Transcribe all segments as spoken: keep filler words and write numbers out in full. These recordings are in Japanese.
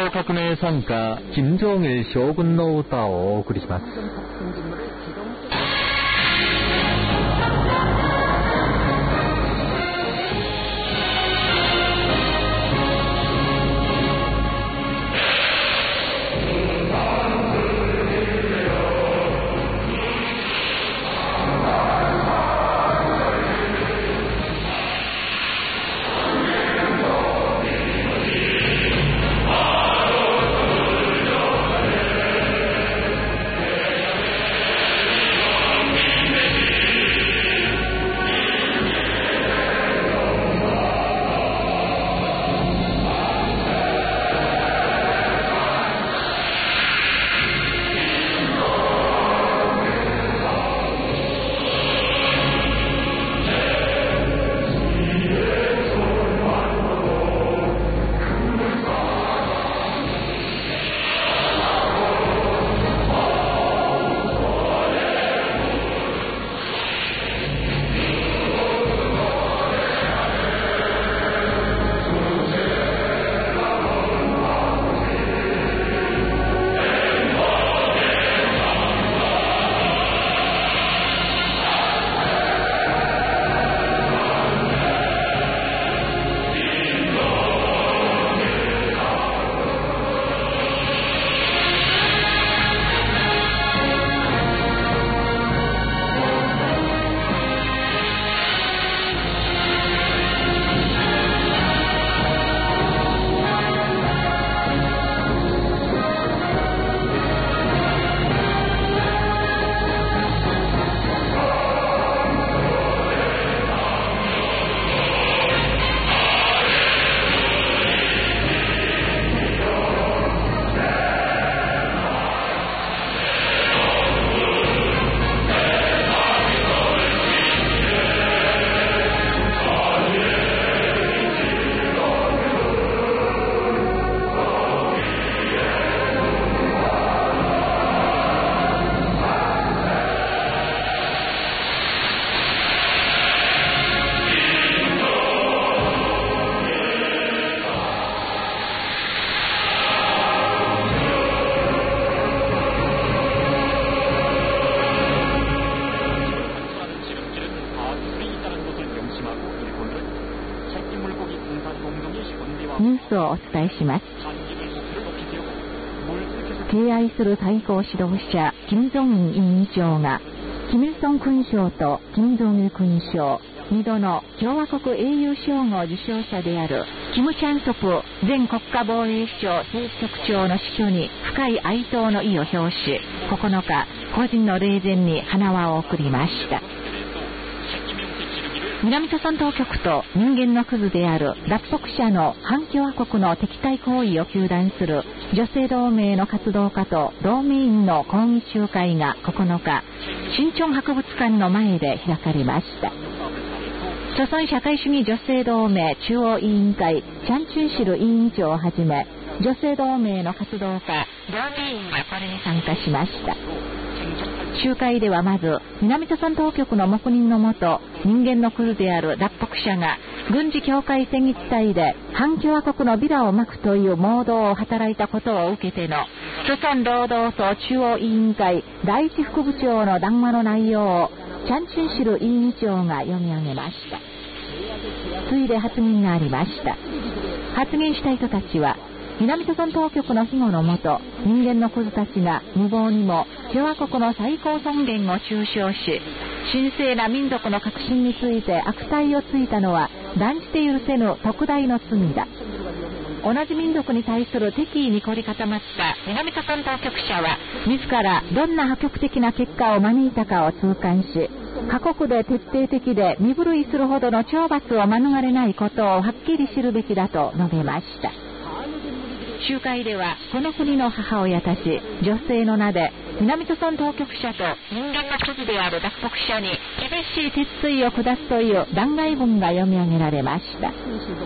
朝革命参加金正日将軍の歌をお送りします。 ニュースをお伝えします。敬愛する最高指導者金正恩委員長がキミルソン勲章と金正日勲章、にどの共和国英雄称号受章者であるキム・チャンソプ前国家防衛省政治局長の死去に深い哀悼の意を表し、ここのか個人の霊前に花輪を送りました。南朝鮮当局と人間のクズである脱北者の反共和国の敵対行為を糾弾する女性同盟の活動家と同盟員の抗議集会がここのか新潮博物館の前で開かれました。朝鮮社会主義女性同盟中央委員会チャン・チュンシル委員長をはじめ女性同盟の活動家同盟員がこれに参加しました。集会ではまず南朝鮮当局の黙認のもと人間のクズである脱北者が軍事境界線一帯で反共和国のビラを撒くという妄動を働いたことを受けての朝鮮労働党中央委員会第一副部長の談話の内容をチャン・チュンシル委員長が読み上げました。ついで発言がありました。発言した人たちは南朝鮮当局の庇護のもと人間のクズたちが無謀にも共和国の最高尊厳を中傷し神聖な民族の革新について悪態をついたのは断じて許せぬ特大の罪だ。同じ民族に対する敵意に凝り固まった南朝鮮当局者は自らどんな破局的な結果を招いたかを痛感し、過酷で徹底的で身震いするほどの懲罰を免れないことをはっきり知るべきだと述べました。集会ではこの国の母親たち女性の名で南朝鮮当局者と人間のクズである脱北者に厳しい鉄槌を下すという弾劾文が読み上げられました。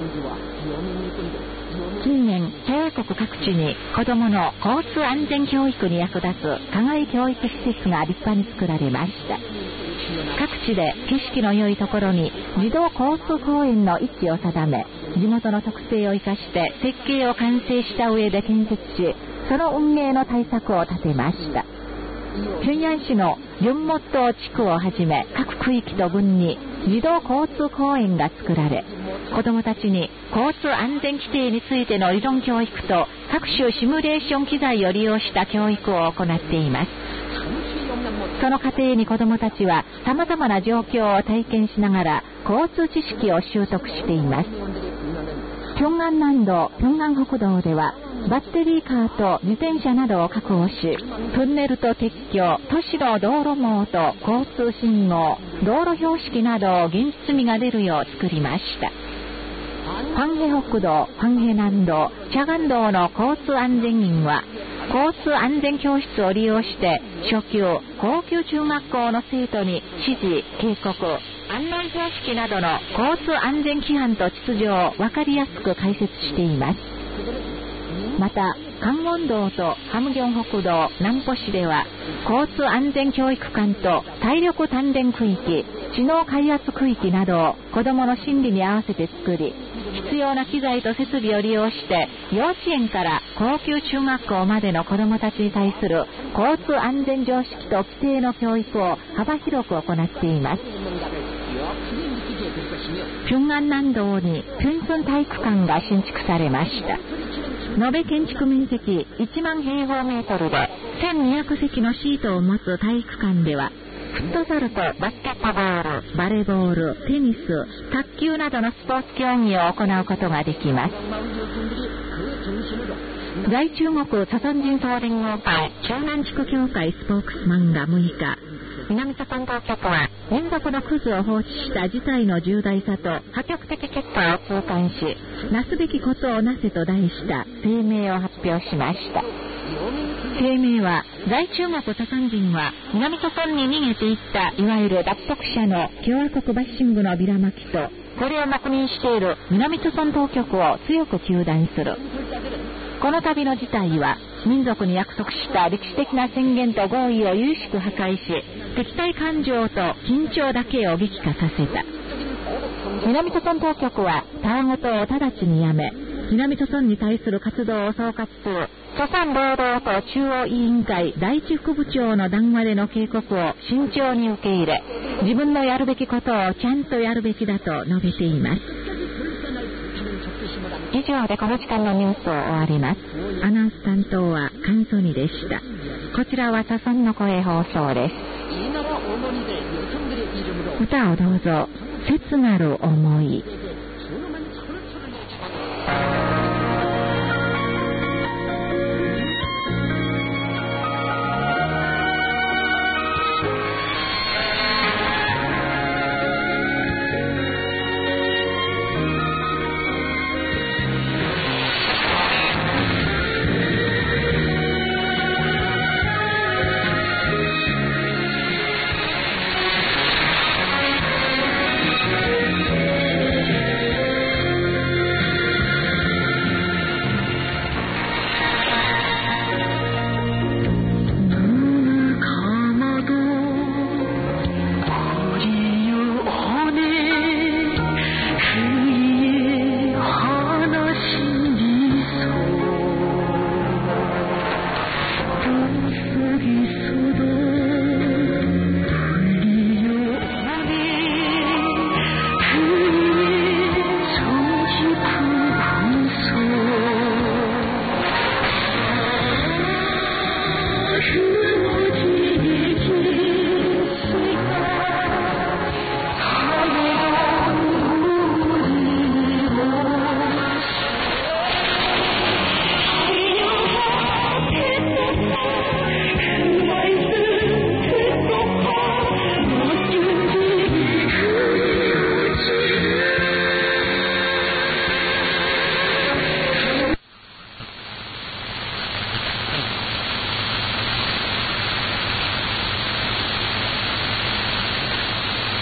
近年共和国各地に子どもの交通安全教育に役立つ課外教育施設が立派に作られました。各地で景色の良いところに自動交通公園の位置を定め、 地元の特性を生かして設計を完成した上で建設し、その運営の対策を立てました。平壌市のユンモット地区をはじめ各区域と郡に児童交通公園が作られ、子どもたちに交通安全規定についての理論教育と各種シミュレーション機材を利用した教育を行っています。その過程に子どもたちは様々な状況を体験しながら交通知識を習得しています。平安南道、平安北道ではバッテリーカーと自転車などを確保し、トンネルと鉄橋、都市の道路網と交通信号、道路標識などを現実味が出るよう作りました。ファンヘ北道、ファンヘ南道、チャガン道の交通安全員は交通安全教室を利用して初級、高級中学校の生徒に指示、警告、案内標識などの交通安全規範と秩序を分かりやすく解説しています。また、カンウォン道とハムギョン北道、南浦市では交通安全教育館と体力鍛錬区域、知能開発区域などを子どもの心理に合わせて作り、必要な機材と設備を利用して幼稚園から高級中学校までの子どもたちに対する交通安全常識と規定の教育を幅広く行っています。平安南道にピョンソン体育館が新築されました。延べ建築面積いちまん平方メートルでせんにひゃくせきのシートを持つ体育館では、フットサルとバスケットボール、バレーボール、テニス、卓球などのスポーツ競技を行うことができます。在中国朝鮮人総連合会湘南地区協会スポークスマンがむいか、南朝鮮当局は民族のクズを放置した事態の重大さと破局的結果を痛感し、なすべきことをなせと題した声明を発表しました。声明は、在中国朝鮮人は南朝鮮に逃げていったいわゆる脱北者の共和国バッシングのビラまきと、これを黙認している南朝鮮当局を強く糾弾する。この度の事態は民族に約束した歴史的な宣言と合意を有しく破壊し、敵対感情と緊張だけを激化させた。南朝鮮当局はたわごとを直ちにやめ、南朝鮮に対する活動を総括する朝鮮労働党中央委員会第一副部長の談話での警告を慎重に受け入れ、自分のやるべきことをちゃんとやるべきだと述べています。以上でこの時間のニュースを終わります。アナウンス担当はカンソニでした。こちらは朝鮮の声放送です。歌をどうぞ。切なる思い。